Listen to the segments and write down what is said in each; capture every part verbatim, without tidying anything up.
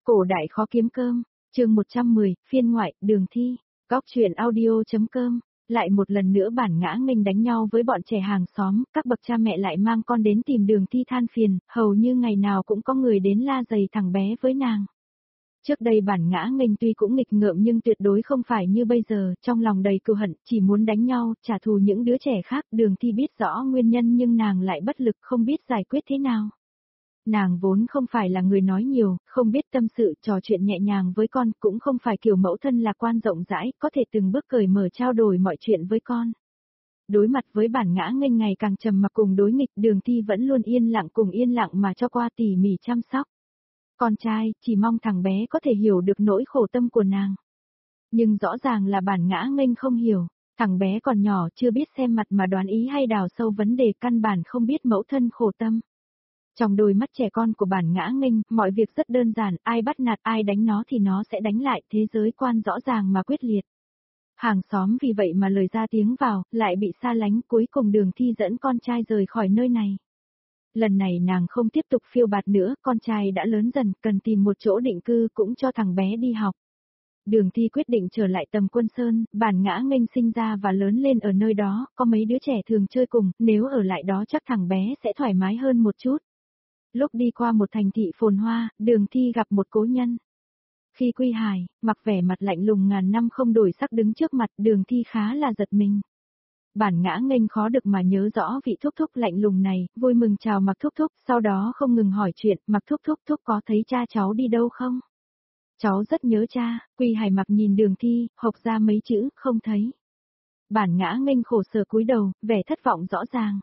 Cổ đại khó kiếm cơm, chương một trăm mười, phiên ngoại, đường thi, góc truyện audio.com. Lại một lần nữa Bản Ngã Nghênh đánh nhau với bọn trẻ hàng xóm, các bậc cha mẹ lại mang con đến tìm Đường Thi than phiền, hầu như ngày nào cũng có người đến la giày thằng bé với nàng. Trước đây Bản Ngã Nghênh tuy cũng nghịch ngợm nhưng tuyệt đối không phải như bây giờ, trong lòng đầy cừu hận, chỉ muốn đánh nhau, trả thù những đứa trẻ khác. Đường Thi biết rõ nguyên nhân nhưng nàng lại bất lực không biết giải quyết thế nào. Nàng vốn không phải là người nói nhiều, không biết tâm sự trò chuyện nhẹ nhàng với con, cũng không phải kiểu mẫu thân lạc quan rộng rãi, có thể từng bước cởi mở trao đổi mọi chuyện với con. Đối mặt với Bản Ngã Nghênh ngày càng trầm mặc cùng đối nghịch, Đường Thi vẫn luôn yên lặng cùng yên lặng mà cho qua tỉ mỉ chăm sóc. Con trai, chỉ mong thằng bé có thể hiểu được nỗi khổ tâm của nàng. Nhưng rõ ràng là Bản Ngã Nghênh không hiểu, thằng bé còn nhỏ chưa biết xem mặt mà đoán ý hay đào sâu vấn đề, căn bản không biết mẫu thân khổ tâm. Trong đôi mắt trẻ con của Bản Ngã Nghênh, mọi việc rất đơn giản, ai bắt nạt ai đánh nó thì nó sẽ đánh lại, thế giới quan rõ ràng mà quyết liệt. Hàng xóm vì vậy mà lời ra tiếng vào, lại bị xa lánh, cuối cùng Đường Thi dẫn con trai rời khỏi nơi này. Lần này nàng không tiếp tục phiêu bạt nữa, con trai đã lớn dần, cần tìm một chỗ định cư cũng cho thằng bé đi học. Đường Thi quyết định trở lại Tầm Quân Sơn, Bản Ngã Nghênh sinh ra và lớn lên ở nơi đó, có mấy đứa trẻ thường chơi cùng, nếu ở lại đó chắc thằng bé sẽ thoải mái hơn một chút. Lúc đi qua một thành thị phồn hoa, Đường Thi gặp một cố nhân. Khi Quy Hải, mặc vẻ mặt lạnh lùng ngàn năm không đổi sắc đứng trước mặt, Đường Thi khá là giật mình. Bản Ngã Nghênh khó được mà nhớ rõ vị thúc thúc lạnh lùng này, vui mừng chào Mặc thúc thúc, sau đó không ngừng hỏi chuyện, Mặc thúc thúc thúc có thấy cha cháu đi đâu không? Cháu rất nhớ cha. Quy Hải Mặc nhìn Đường Thi, hộc ra mấy chữ, không thấy. Bản Ngã Nghênh khổ sở cúi đầu, vẻ thất vọng rõ ràng.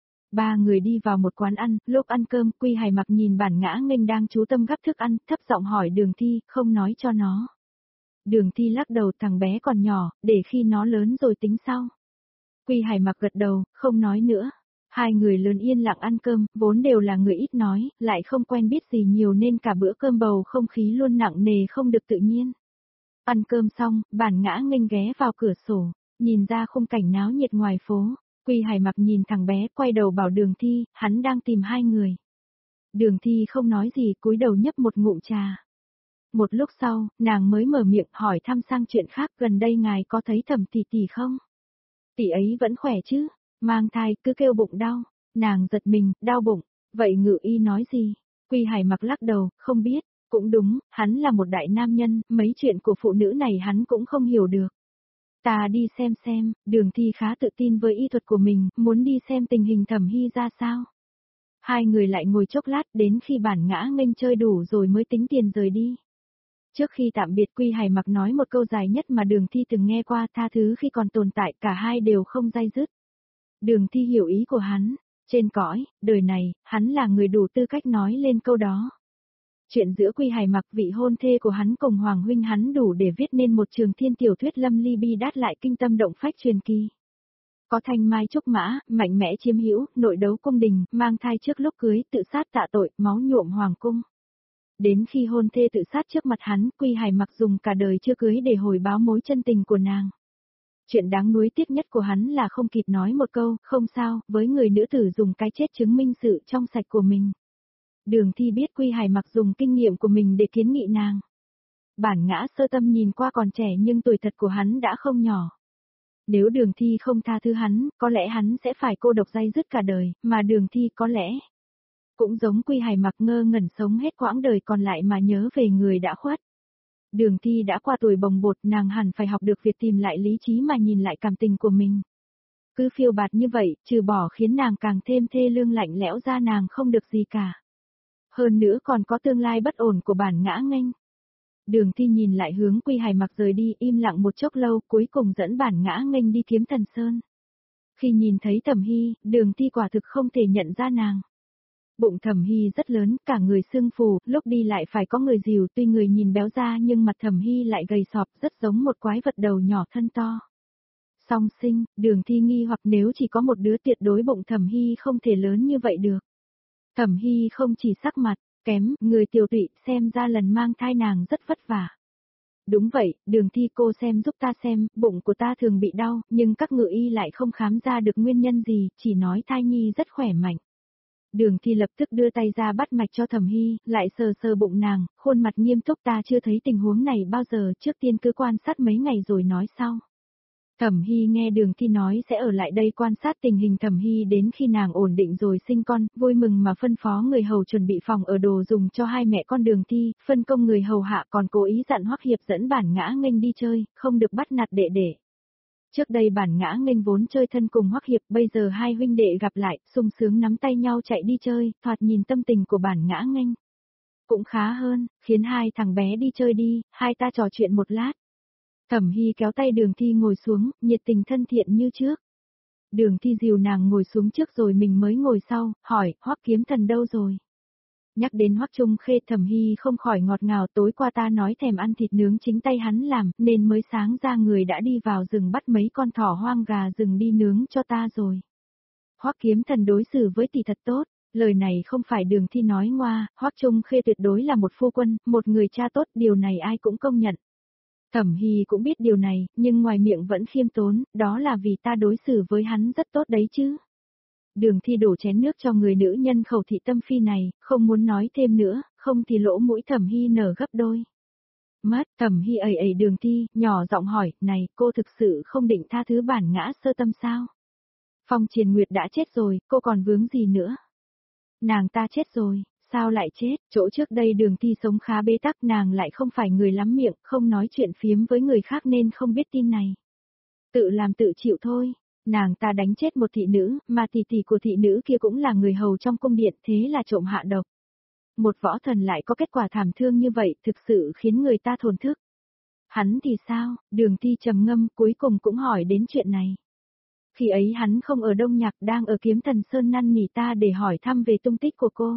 Ba người đi vào một quán ăn, lúc ăn cơm, Quy Hải Mặc nhìn Bản Ngã Nghênh đang chú tâm gắp thức ăn, thấp giọng hỏi Đường Thi, không nói cho nó. Đường Thi lắc đầu, thằng bé còn nhỏ, để khi nó lớn rồi tính sau. Quy Hải Mặc gật đầu, không nói nữa. Hai người lớn yên lặng ăn cơm, vốn đều là người ít nói, lại không quen biết gì nhiều nên cả bữa cơm bầu không khí luôn nặng nề không được tự nhiên. Ăn cơm xong, Bản Ngã Nghênh ghé vào cửa sổ, nhìn ra khung cảnh náo nhiệt ngoài phố. Quy Hải Mặc nhìn thằng bé, quay đầu bảo Đường Thi, hắn đang tìm hai người. Đường Thi không nói gì, cúi đầu nhấp một ngụm trà. Một lúc sau, nàng mới mở miệng hỏi thăm sang chuyện khác, gần đây ngài có thấy Thẩm tỷ tỷ không? Tỷ ấy vẫn khỏe chứ, mang thai cứ kêu bụng đau. Nàng giật mình, đau bụng, vậy ngự y nói gì? Quy Hải Mặc lắc đầu, không biết, cũng đúng, hắn là một đại nam nhân, mấy chuyện của phụ nữ này hắn cũng không hiểu được. Ta đi xem xem. Đường Thi khá tự tin với y thuật của mình, muốn đi xem tình hình Thẩm Hy ra sao. Hai người lại ngồi chốc lát, đến khi Bản Ngã Nghênh chơi đủ rồi mới tính tiền rời đi. Trước khi tạm biệt, Quy Hải Mặc nói một câu dài nhất mà Đường Thi từng nghe qua, tha thứ khi còn tồn tại, cả hai đều không day dứt. Đường Thi hiểu ý của hắn, trên cõi đời này, hắn là người đủ tư cách nói lên câu đó. Chuyện giữa Quy Hải Mặc, vị hôn thê của hắn cùng Hoàng huynh hắn đủ để viết nên một trường thiên tiểu thuyết lâm ly bi đát lại kinh tâm động phách truyền kỳ. Có thanh mai trúc mã, mạnh mẽ chiếm hữu, nội đấu cung đình, mang thai trước lúc cưới, tự sát tạ tội, máu nhuộm hoàng cung. Đến khi hôn thê tự sát trước mặt hắn, Quy Hải Mặc dùng cả đời chưa cưới để hồi báo mối chân tình của nàng. Chuyện đáng nuối tiếc nhất của hắn là không kịp nói một câu, không sao, với người nữ tử dùng cái chết chứng minh sự trong sạch của mình. Đường Thi biết Quy Hải Mặc dùng kinh nghiệm của mình để kiến nghị nàng. Bản Ngã sơ tâm nhìn qua còn trẻ nhưng tuổi thật của hắn đã không nhỏ. Nếu Đường Thi không tha thứ hắn, có lẽ hắn sẽ phải cô độc day dứt cả đời, mà Đường Thi có lẽ cũng giống Quy Hải Mặc ngơ ngẩn sống hết quãng đời còn lại mà nhớ về người đã khuất. Đường Thi đã qua tuổi bồng bột, nàng hẳn phải học được việc tìm lại lý trí mà nhìn lại cảm tình của mình. Cứ phiêu bạt như vậy, trừ bỏ khiến nàng càng thêm thê lương lạnh lẽo ra, nàng không được gì cả. Hơn nữa còn có tương lai bất ổn của Bản Ngã Nghênh. Đường Thi nhìn lại hướng Quy Hải Mặc rời đi, im lặng một chốc lâu, cuối cùng dẫn Bản Ngã Nghênh đi Kiếm Thần Sơn. Khi nhìn thấy Thẩm Hy, Đường Thi quả thực không thể nhận ra nàng. Bụng Thẩm Hy rất lớn, cả người sưng phù, lúc đi lại phải có người dìu, tuy người nhìn béo ra nhưng mặt Thẩm Hy lại gầy sọp, rất giống một quái vật đầu nhỏ thân to. Song sinh, Đường Thi nghi hoặc nếu chỉ có một đứa tuyệt đối bụng Thẩm Hy không thể lớn như vậy được. Thẩm Hy không chỉ sắc mặt kém, người tiểu tụy, xem ra lần mang thai nàng rất vất vả. Đúng vậy, Đường Thi cô xem giúp ta xem, bụng của ta thường bị đau, nhưng các ngự y lại không khám ra được nguyên nhân gì, chỉ nói thai nhi rất khỏe mạnh. Đường Thi lập tức đưa tay ra bắt mạch cho Thẩm Hy, lại sờ sờ bụng nàng, khuôn mặt nghiêm túc, ta chưa thấy tình huống này bao giờ, trước tiên cứ quan sát mấy ngày rồi nói sau. Thẩm Hy nghe Đường Thi nói sẽ ở lại đây quan sát tình hình Thẩm Hy đến khi nàng ổn định rồi sinh con, vui mừng mà phân phó người hầu chuẩn bị phòng ở đồ dùng cho hai mẹ con Đường Thi, phân công người hầu hạ còn cố ý dặn Hoắc Hiệp dẫn Bản Ngã Nghênh đi chơi, không được bắt nạt đệ đệ. Trước đây Bản Ngã Nghênh vốn chơi thân cùng Hoắc Hiệp, bây giờ hai huynh đệ gặp lại, sung sướng nắm tay nhau chạy đi chơi, thoạt nhìn tâm tình của Bản Ngã Nghênh cũng khá hơn, khiến hai thằng bé đi chơi đi, hai ta trò chuyện một lát. Thẩm Hy kéo tay Đường Thi ngồi xuống, nhiệt tình thân thiện như trước. Đường Thi dìu nàng ngồi xuống trước rồi mình mới ngồi sau, hỏi, Hoắc Kiếm Thần đâu rồi? Nhắc đến Hoắc Trung Khê, Thẩm Hy không khỏi ngọt ngào, tối qua ta nói thèm ăn thịt nướng chính tay hắn làm, nên mới sáng ra người đã đi vào rừng bắt mấy con thỏ hoang gà rừng đi nướng cho ta rồi. Hoắc Kiếm Thần đối xử với tỷ thật tốt, lời này không phải Đường Thi nói ngoa, Hoắc Trung Khê tuyệt đối là một phu quân, một người cha tốt, điều này ai cũng công nhận. Thẩm Hy cũng biết điều này, nhưng ngoài miệng vẫn khiêm tốn, đó là vì ta đối xử với hắn rất tốt đấy chứ. Đường Thi đổ chén nước cho người nữ nhân khẩu thị tâm phi này, không muốn nói thêm nữa, không thì lỗ mũi Thẩm Hy nở gấp đôi. Mất, Thẩm Hy ầy ầy Đường Thi, nhỏ giọng hỏi, này, cô thực sự không định tha thứ Bản Ngã Sơ Tâm sao? Phong Triền Nguyệt đã chết rồi, cô còn vướng gì nữa? Nàng ta chết rồi. Sao lại chết, chỗ trước đây Đường Thi sống khá bế tắc, nàng lại không phải người lắm miệng, không nói chuyện phiếm với người khác nên không biết tin này. Tự làm tự chịu thôi, nàng ta đánh chết một thị nữ, mà tỷ tỷ của thị nữ kia cũng là người hầu trong cung điện, thế là trộm hạ độc. Một võ thần lại có kết quả thảm thương như vậy, thực sự khiến người ta thổn thức. Hắn thì sao, Đường Thi trầm ngâm cuối cùng cũng hỏi đến chuyện này. Khi ấy hắn không ở Đông Nhạc, đang ở Kiếm Thần Sơn năn nỉ ta để hỏi thăm về tung tích của cô.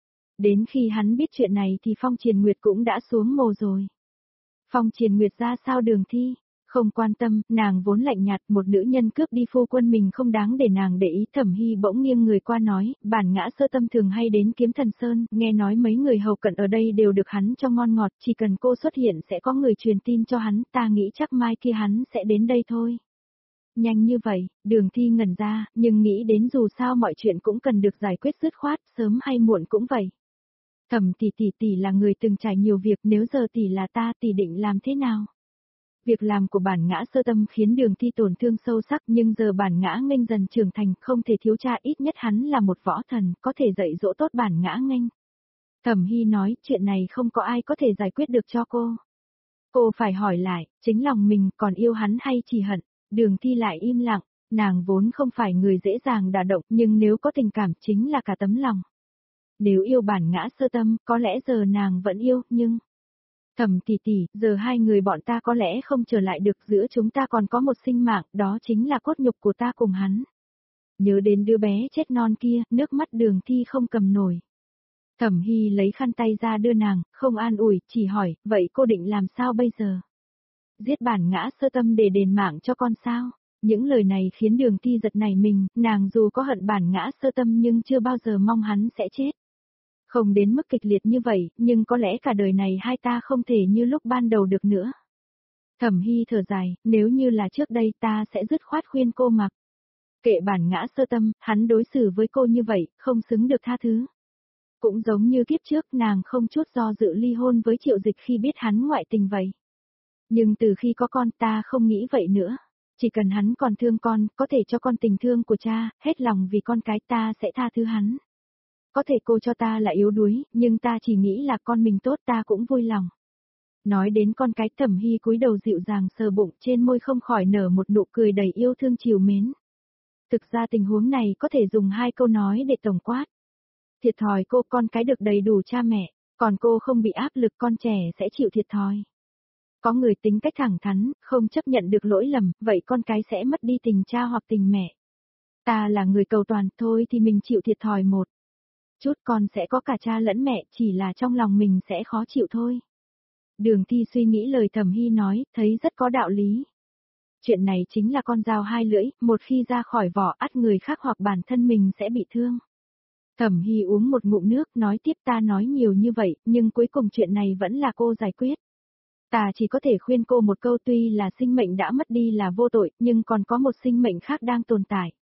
Đến khi hắn biết chuyện này thì Phong Triền Nguyệt cũng đã xuống mồ rồi. Phong Triền Nguyệt ra sao Đường Thi? Không quan tâm, nàng vốn lạnh nhạt, một nữ nhân cướp đi phu quân mình không đáng để nàng để ý. Thẩm Hy bỗng nghiêng người qua nói, Bản Ngã Sơ Tâm thường hay đến Kiếm Thần Sơn, nghe nói mấy người hầu cận ở đây đều được hắn cho ngon ngọt, chỉ cần cô xuất hiện sẽ có người truyền tin cho hắn, ta nghĩ chắc mai kia hắn sẽ đến đây thôi. Nhanh như vậy, Đường Thi ngẩn ra, nhưng nghĩ đến dù sao mọi chuyện cũng cần được giải quyết dứt khoát, sớm hay muộn cũng vậy. Thẩm tỷ tỷ tỷ là người từng trải nhiều việc, nếu giờ tỷ là ta tỷ định làm thế nào? Việc làm của Bản Ngã Sơ Tâm khiến Đường Thi tổn thương sâu sắc, nhưng giờ Bản Ngã Nghênh dần trưởng thành, không thể thiếu cha, ít nhất hắn là một võ thần, có thể dạy dỗ tốt Bản Ngã Nghênh. Thẩm Hy nói, chuyện này không có ai có thể giải quyết được cho cô. Cô phải hỏi lại, chính lòng mình còn yêu hắn hay chỉ hận? Đường Thi lại im lặng, nàng vốn không phải người dễ dàng đả động, nhưng nếu có tình cảm chính là cả tấm lòng. Nếu yêu Bản Ngã Sơ Tâm, có lẽ giờ nàng vẫn yêu, nhưng... Thẩm tỷ tỷ, giờ hai người bọn ta có lẽ không trở lại được, giữa chúng ta còn có một sinh mạng, đó chính là cốt nhục của ta cùng hắn. Nhớ đến đứa bé chết non kia, nước mắt Đường Thi không cầm nổi. Thẩm Hy lấy khăn tay ra đưa nàng, không an ủi, chỉ hỏi, vậy cô định làm sao bây giờ? Giết Bản Ngã Sơ Tâm để đền mạng cho con sao? Những lời này khiến Đường Thi giật nảy mình, nàng dù có hận Bản Ngã Sơ Tâm nhưng chưa bao giờ mong hắn sẽ chết. Không đến mức kịch liệt như vậy, nhưng có lẽ cả đời này hai ta không thể như lúc ban đầu được nữa. Thẩm Hy thở dài, nếu như là trước đây ta sẽ dứt khoát khuyên cô mặc. Kệ Bản Ngã Sơ Tâm, hắn đối xử với cô như vậy, không xứng được tha thứ. Cũng giống như kiếp trước nàng không chút do dự ly hôn với Triệu Dịch khi biết hắn ngoại tình vậy. Nhưng từ khi có con ta không nghĩ vậy nữa. Chỉ cần hắn còn thương con, có thể cho con tình thương của cha, hết lòng vì con cái ta sẽ tha thứ hắn. Có thể cô cho ta là yếu đuối, nhưng ta chỉ nghĩ là con mình tốt ta cũng vui lòng. Nói đến con cái, Thẩm Hy cúi đầu dịu dàng sờ bụng, trên môi không khỏi nở một nụ cười đầy yêu thương trìu mến. Thực ra tình huống này có thể dùng hai câu nói để tổng quát. Thiệt thòi cô, con cái được đầy đủ cha mẹ, còn cô không bị áp lực, con trẻ sẽ chịu thiệt thòi. Có người tính cách thẳng thắn, không chấp nhận được lỗi lầm, vậy con cái sẽ mất đi tình cha hoặc tình mẹ. Ta là người cầu toàn, thôi thì mình chịu thiệt thòi một chút, con sẽ có cả cha lẫn mẹ, chỉ là trong lòng mình sẽ khó chịu thôi. Đường Thi suy nghĩ lời Thẩm Hy nói, thấy rất có đạo lý. Chuyện này chính là con dao hai lưỡi, một khi ra khỏi vỏ ắt người khác hoặc bản thân mình sẽ bị thương. Thẩm Hy uống một ngụm nước, nói tiếp, ta nói nhiều như vậy, nhưng cuối cùng chuyện này vẫn là cô giải quyết. Ta chỉ có thể khuyên cô một câu, tuy là sinh mệnh đã mất đi là vô tội, nhưng còn có một sinh mệnh khác đang tồn tại.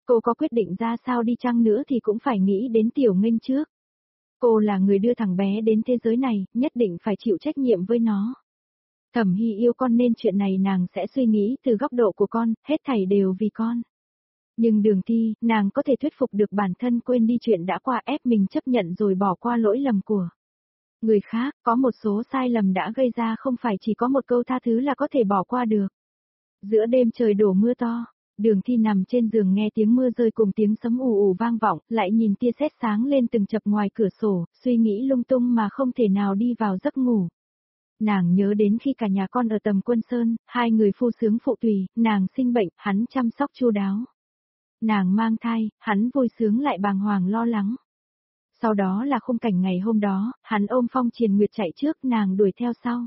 Cô có quyết định ra sao đi chăng nữa thì cũng phải nghĩ đến Tiểu Nghênh trước. Cô là người đưa thằng bé đến thế giới này, nhất định phải chịu trách nhiệm với nó. Thẩm Hy yêu con nên chuyện này nàng sẽ suy nghĩ từ góc độ của con, hết thảy đều vì con. Nhưng Đường Thi, nàng có thể thuyết phục được bản thân quên đi chuyện đã qua, ép mình chấp nhận rồi bỏ qua lỗi lầm của người khác, có một số sai lầm đã gây ra không phải chỉ có một câu tha thứ là có thể bỏ qua được. Giữa đêm trời đổ mưa to, Đường Thi nằm trên giường nghe tiếng mưa rơi cùng tiếng sấm ù ù vang vọng, lại nhìn tia sét sáng lên từng chập ngoài cửa sổ, suy nghĩ lung tung mà không thể nào đi vào giấc ngủ. Nàng nhớ đến khi cả nhà con ở Tầm Quân Sơn, hai người phu sướng phụ tùy, nàng sinh bệnh, hắn chăm sóc chu đáo. Nàng mang thai, hắn vui sướng lại bàng hoàng lo lắng. Sau đó là khung cảnh ngày hôm đó, hắn ôm Phong Triền Nguyệt chạy trước, nàng đuổi theo sau.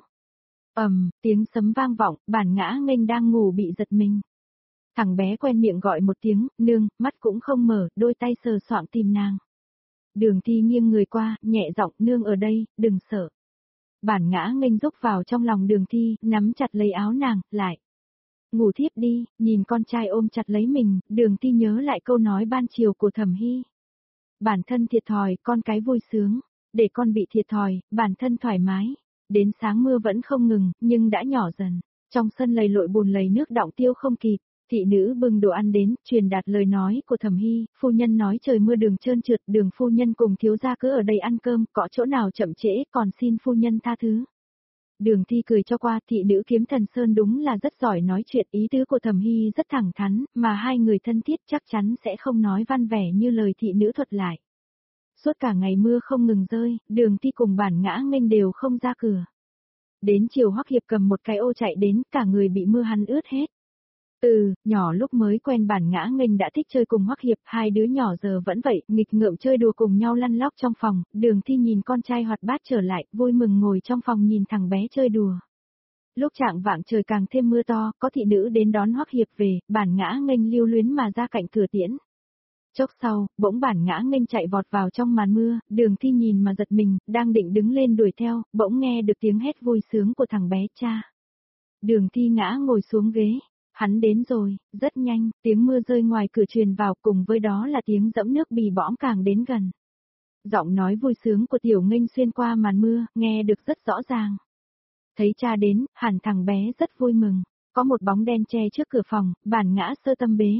Ầm, tiếng sấm vang vọng, Bản Ngã Nghênh đang ngủ bị giật mình. Thằng bé quen miệng gọi một tiếng, nương, mắt cũng không mở, đôi tay sờ soạng tìm nàng. Đường Thi nghiêng người qua, nhẹ giọng, nương ở đây, đừng sợ. Bản Ngã Nghênh rúc vào trong lòng Đường Thi, nắm chặt lấy áo nàng, lại. Ngủ thiếp đi, nhìn con trai ôm chặt lấy mình, Đường Thi nhớ lại câu nói ban chiều của Thẩm Hy. Bản thân thiệt thòi, con cái vui sướng, để con bị thiệt thòi, bản thân thoải mái. Đến sáng mưa vẫn không ngừng, nhưng đã nhỏ dần. Trong sân lầy lội bùn lầy nước đọng tiêu không kịp. Thị nữ bưng đồ ăn đến, truyền đạt lời nói của Thẩm Hy, phu nhân nói trời mưa đường trơn trượt, Đường phu nhân cùng thiếu gia cứ ở đây ăn cơm, có chỗ nào chậm trễ, còn xin phu nhân tha thứ. Đường Thi cười cho qua, thị nữ Kiếm Thần Sơn đúng là rất giỏi nói chuyện, ý tứ của Thẩm Hy rất thẳng thắn, mà hai người thân thiết chắc chắn sẽ không nói văn vẻ như lời thị nữ thuật lại. Suốt cả ngày mưa không ngừng rơi, Đường Thi cùng Bản Ngã Nghênh đều không ra cửa. Đến chiều Hoắc Hiệp cầm một cái ô chạy đến, cả người bị mưa hắn ướt hết. Ừ, nhỏ lúc mới quen Bản Ngã Nghênh đã thích chơi cùng Hoắc Hiệp, hai đứa nhỏ giờ vẫn vậy, nghịch ngợm chơi đùa cùng nhau lăn lóc trong phòng, Đường Thi nhìn con trai hoạt bát trở lại, vui mừng ngồi trong phòng nhìn thằng bé chơi đùa. Lúc trạng vạng trời càng thêm mưa to, có thị nữ đến đón Hoắc Hiệp về, Bản Ngã Nghênh lưu luyến mà ra cạnh cửa tiễn. Chốc sau, bỗng Bản Ngã Nghênh chạy vọt vào trong màn mưa, Đường Thi nhìn mà giật mình, đang định đứng lên đuổi theo, bỗng nghe được tiếng hét vui sướng của thằng bé cha. Đường Thi ngã ngồi xuống ghế. Hắn đến rồi, rất nhanh, tiếng mưa rơi ngoài cửa truyền vào cùng với đó là tiếng dẫm nước bì bõm càng đến gần. Giọng nói vui sướng của Tiểu Nghênh xuyên qua màn mưa, nghe được rất rõ ràng. Thấy cha đến, hẳn thằng bé rất vui mừng, có một bóng đen che trước cửa phòng, Bản Ngã Sơ Tâm bế.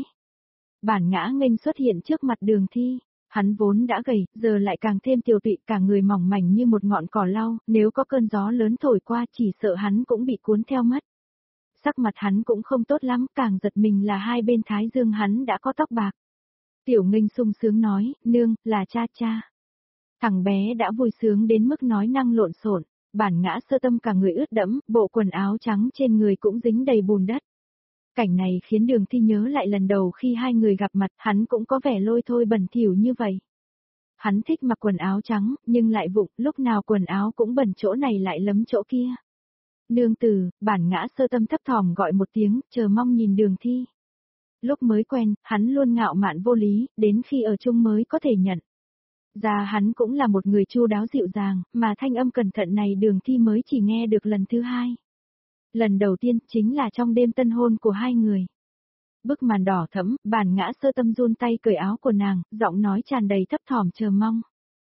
Bản Ngã Nghênh xuất hiện trước mặt Đường Thi, hắn vốn đã gầy, giờ lại càng thêm tiều tụy, cả người mỏng mảnh như một ngọn cỏ lau, nếu có cơn gió lớn thổi qua chỉ sợ hắn cũng bị cuốn theo mất. Sắc mặt hắn cũng không tốt lắm, càng giật mình là hai bên thái dương hắn đã có tóc bạc. Tiểu Nghênh sung sướng nói, nương, là cha cha. Thằng bé đã vui sướng đến mức nói năng lộn xộn, Bản Ngã Sơ Tâm cả người ướt đẫm, bộ quần áo trắng trên người cũng dính đầy bùn đất. Cảnh này khiến Đường Thi nhớ lại lần đầu khi hai người gặp mặt, hắn cũng có vẻ lôi thôi bẩn thỉu như vậy. Hắn thích mặc quần áo trắng, nhưng lại vụng, lúc nào quần áo cũng bẩn chỗ này lại lấm chỗ kia. Nương tử, Bản Ngã Sơ Tâm thấp thỏm gọi một tiếng, chờ mong nhìn Đường Thi. Lúc mới quen, hắn luôn ngạo mạn vô lý, đến khi ở chung mới có thể nhận. Ra hắn cũng là một người chu đáo dịu dàng, mà thanh âm cẩn thận này Đường Thi mới chỉ nghe được lần thứ hai. Lần đầu tiên chính là trong đêm tân hôn của hai người. Bức màn đỏ thẫm, Bản Ngã Sơ Tâm run tay cởi áo của nàng, giọng nói tràn đầy thấp thỏm chờ mong.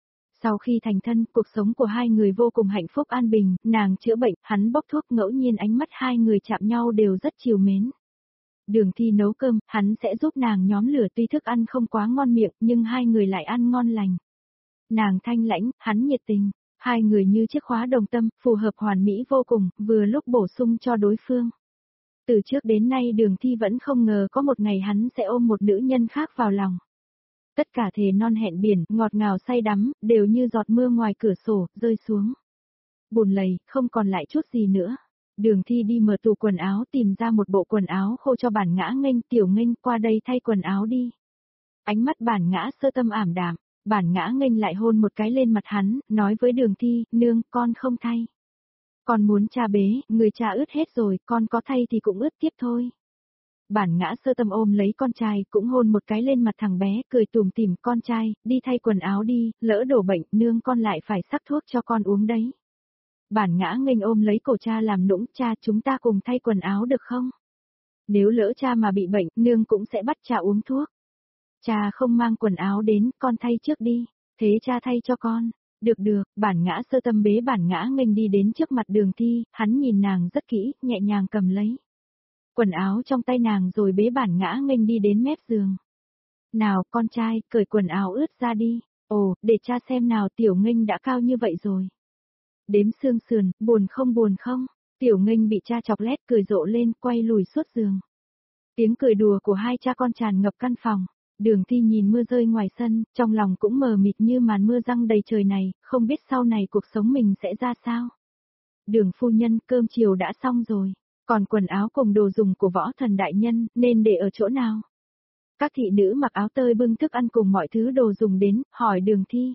Sau khi thành thân, cuộc sống của hai người vô cùng hạnh phúc an bình, nàng chữa bệnh, hắn bốc thuốc, ngẫu nhiên ánh mắt hai người chạm nhau đều rất chiều mến. Đường Thi nấu cơm, hắn sẽ giúp nàng nhóm lửa, tuy thức ăn không quá ngon miệng, nhưng hai người lại ăn ngon lành. Nàng thanh lãnh, hắn nhiệt tình, hai người như chiếc khóa đồng tâm, phù hợp hoàn mỹ vô cùng, vừa lúc bổ sung cho đối phương. Từ trước đến nay Đường Thi vẫn không ngờ có một ngày hắn sẽ ôm một nữ nhân khác vào lòng. Tất cả thề non hẹn biển, ngọt ngào say đắm, đều như giọt mưa ngoài cửa sổ, rơi xuống. Bùn lầy, không còn lại chút gì nữa. Đường Thi đi mở tủ quần áo tìm ra một bộ quần áo khô cho Bản Ngã Nghênh, Tiểu Nghênh qua đây thay quần áo đi. Ánh mắt Bản Ngã Sơ Tâm ảm đạm, Bản Ngã Nghênh lại hôn một cái lên mặt hắn, nói với Đường Thi, nương, con không thay. Con muốn cha bế, người cha ướt hết rồi, con có thay thì cũng ướt tiếp thôi. Bản Ngã Sơ Tâm ôm lấy con trai, cũng hôn một cái lên mặt thằng bé, cười tủm tỉm, con trai, đi thay quần áo đi, lỡ đổ bệnh, nương con lại phải sắc thuốc cho con uống đấy. Bản Ngã Nghênh ôm lấy cổ cha làm nũng, cha chúng ta cùng thay quần áo được không? Nếu lỡ cha mà bị bệnh, nương cũng sẽ bắt cha uống thuốc. Cha không mang quần áo đến, con thay trước đi. Thế cha thay cho con. Được được, Bản Ngã Sơ Tâm bế Bản Ngã Nghênh đi đến trước mặt Đường Thi, hắn nhìn nàng rất kỹ, nhẹ nhàng cầm lấy quần áo trong tay nàng rồi bế Bản Ngã Nghênh đi đến mép giường. Nào, con trai, cởi quần áo ướt ra đi. Ồ, để cha xem nào, Tiểu Nghênh đã cao như vậy rồi. Đếm xương sườn, buồn không buồn không? Tiểu Nghênh bị cha chọc lét cười rộ lên, quay lùi suốt giường. Tiếng cười đùa của hai cha con tràn ngập căn phòng. Đường Thi nhìn mưa rơi ngoài sân, trong lòng cũng mờ mịt như màn mưa răng đầy trời này, không biết sau này cuộc sống mình sẽ ra sao. Đường phu nhân, cơm chiều đã xong rồi, còn quần áo cùng đồ dùng của võ thần đại nhân, nên để ở chỗ nào? Các thị nữ mặc áo tơi bưng thức ăn cùng mọi thứ đồ dùng đến, hỏi Đường Thi.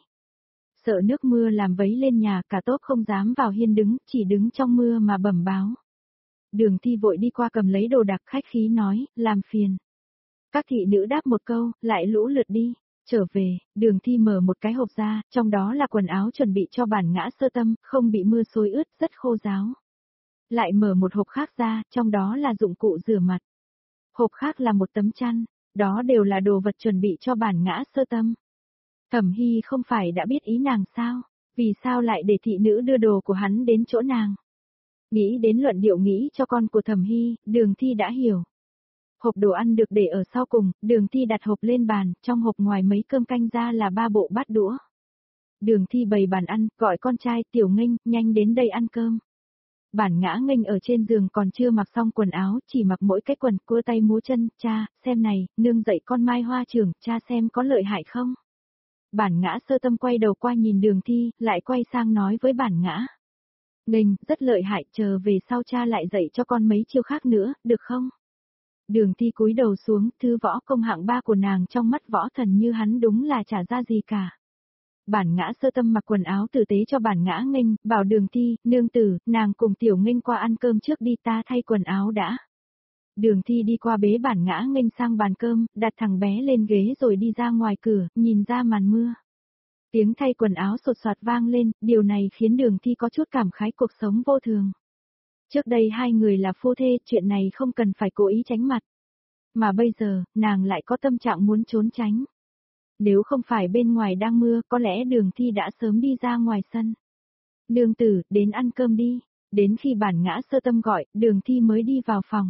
Sợ nước mưa làm vấy lên nhà, cả tốp không dám vào hiên đứng, chỉ đứng trong mưa mà bẩm báo. Đường Thi vội đi qua cầm lấy đồ đặc, khách khí nói, làm phiền. Các thị nữ đáp một câu, lại lũ lượt đi. Trở về, Đường Thi mở một cái hộp ra, trong đó là quần áo chuẩn bị cho Bản Ngã Sơ Tâm, không bị mưa xối ướt, rất khô ráo. Lại mở một hộp khác ra, trong đó là dụng cụ rửa mặt. Hộp khác là một tấm chăn, đó đều là đồ vật chuẩn bị cho Bản Ngã Sơ Tâm. Thẩm Hy không phải đã biết ý nàng sao, vì sao lại để thị nữ đưa đồ của hắn đến chỗ nàng. Nghĩ đến luận điệu nghĩ cho con của Thẩm Hy, Đường Thi đã hiểu. Hộp đồ ăn được để ở sau cùng, Đường Thi đặt hộp lên bàn, trong hộp ngoài mấy cơm canh ra là ba bộ bát đũa. Đường Thi bày bàn ăn, gọi con trai Tiểu Nghênh, nhanh đến đây ăn cơm. Bản Ngã Nghênh ở trên giường còn chưa mặc xong quần áo, chỉ mặc mỗi cái quần, cua tay múa chân, cha, xem này, nương dạy con Mai Hoa trưởng, cha xem có lợi hại không? Bản Ngã Sơ Tâm quay đầu qua nhìn Đường Thi, lại quay sang nói với Bản Ngã Nghênh, rất lợi hại, chờ về sau cha lại dạy cho con mấy chiêu khác nữa, được không? Đường Thi cúi đầu xuống, thứ võ công hạng ba của nàng trong mắt võ thần như hắn đúng là chả ra gì cả. Bản Ngã Sơ Tâm mặc quần áo tử tế cho Bản Ngã Nghênh, bảo Đường Thi, nương tử, nàng cùng Tiểu Nghênh qua ăn cơm trước đi, ta thay quần áo đã. Đường Thi đi qua bế Bản Ngã Nghênh sang bàn cơm, đặt thằng bé lên ghế rồi đi ra ngoài cửa, nhìn ra màn mưa. Tiếng thay quần áo sột soạt vang lên, điều này khiến Đường Thi có chút cảm khái cuộc sống vô thường. Trước đây hai người là phu thê, chuyện này không cần phải cố ý tránh mặt. Mà bây giờ, nàng lại có tâm trạng muốn trốn tránh. Nếu không phải bên ngoài đang mưa, có lẽ Đường Thi đã sớm đi ra ngoài sân. Nương tử, đến ăn cơm đi. Đến khi Bản Ngã Sơ Tâm gọi, Đường Thi mới đi vào phòng.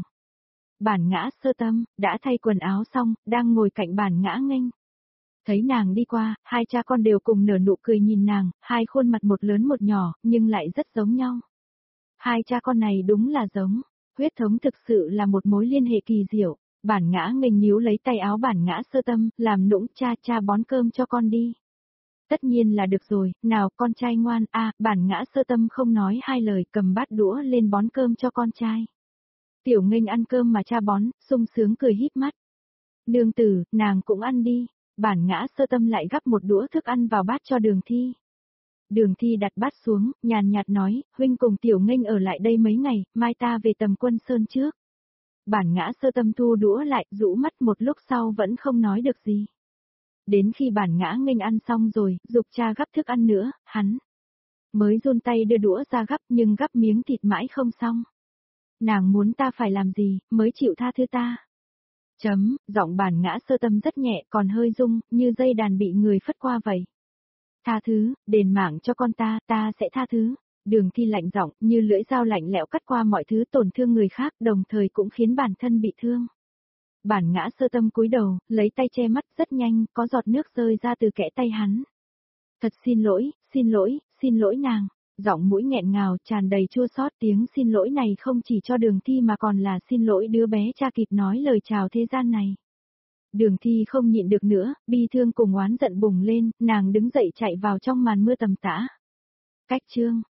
Bản Ngã Sơ Tâm, đã thay quần áo xong, đang ngồi cạnh Bản Ngã Nghênh. Thấy nàng đi qua, hai cha con đều cùng nở nụ cười nhìn nàng, hai khuôn mặt một lớn một nhỏ, nhưng lại rất giống nhau. Hai cha con này đúng là giống, huyết thống thực sự là một mối liên hệ kỳ diệu. Bản Ngã Nghênh níu lấy tay áo Bản Ngã Sơ Tâm, làm nũng, cha cha bón cơm cho con đi. Tất nhiên là được rồi, nào con trai ngoan, a, à, Bản Ngã Sơ Tâm không nói hai lời, cầm bát đũa lên bón cơm cho con trai. Tiểu Nghênh ăn cơm mà cha bón, sung sướng cười híp mắt. Nương tử, nàng cũng ăn đi. Bản Ngã Sơ Tâm lại gắp một đũa thức ăn vào bát cho Đường Thi. Đường Thi đặt bát xuống, nhàn nhạt nói, huynh cùng Tiểu Nghênh ở lại đây mấy ngày, mai ta về Tầm Quân Sơn trước. Bản Ngã Sơ Tâm thu đũa lại, rũ mắt một lúc sau vẫn không nói được gì. Đến khi Bản Ngã Nghênh ăn xong rồi, giục cha gắp thức ăn nữa, hắn mới run tay đưa đũa ra gắp, nhưng gắp miếng thịt mãi không xong. Nàng muốn ta phải làm gì, mới chịu tha thứ ta. Chấm, giọng Bản Ngã Sơ Tâm rất nhẹ, còn hơi rung, như dây đàn bị người phất qua vậy. Tha thứ, đền mạng cho con ta, ta sẽ tha thứ. Đường Thi lạnh giọng, như lưỡi dao lạnh lẽo cắt qua mọi thứ tổn thương người khác, đồng thời cũng khiến bản thân bị thương. Bản Ngã Sơ Tâm cúi đầu, lấy tay che mắt, rất nhanh, có giọt nước rơi ra từ kẽ tay hắn. Thật xin lỗi, xin lỗi, xin lỗi nàng. Giọng mũi nghẹn ngào, tràn đầy chua xót, tiếng xin lỗi này không chỉ cho Đường Thi mà còn là xin lỗi đứa bé cha kịp nói lời chào thế gian này. Đường Thi không nhịn được nữa, bi thương cùng oán giận bùng lên, nàng đứng dậy chạy vào trong màn mưa tầm tã. Cách chương